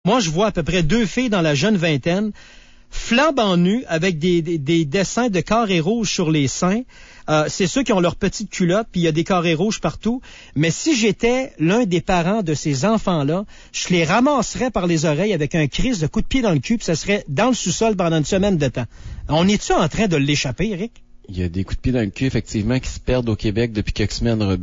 Moi, je vois à peu près 2 filles dans la jeune vingtaine, flambant nues, avec des dessins de carrés rouges sur les seins. C'est ceux qui ont leurs petites culottes, puis il y a des carrés rouges partout. Mais si j'étais l'un des parents de ces enfants-là, je les ramasserais par les oreilles avec un crise de coup de pied dans le cul, puis ça serait dans le sous-sol pendant une semaine de temps. On est-tu en train de l'échapper, Eric? Il y a des coups de pied dans le cul, effectivement, qui se perdent au Québec depuis quelques semaines,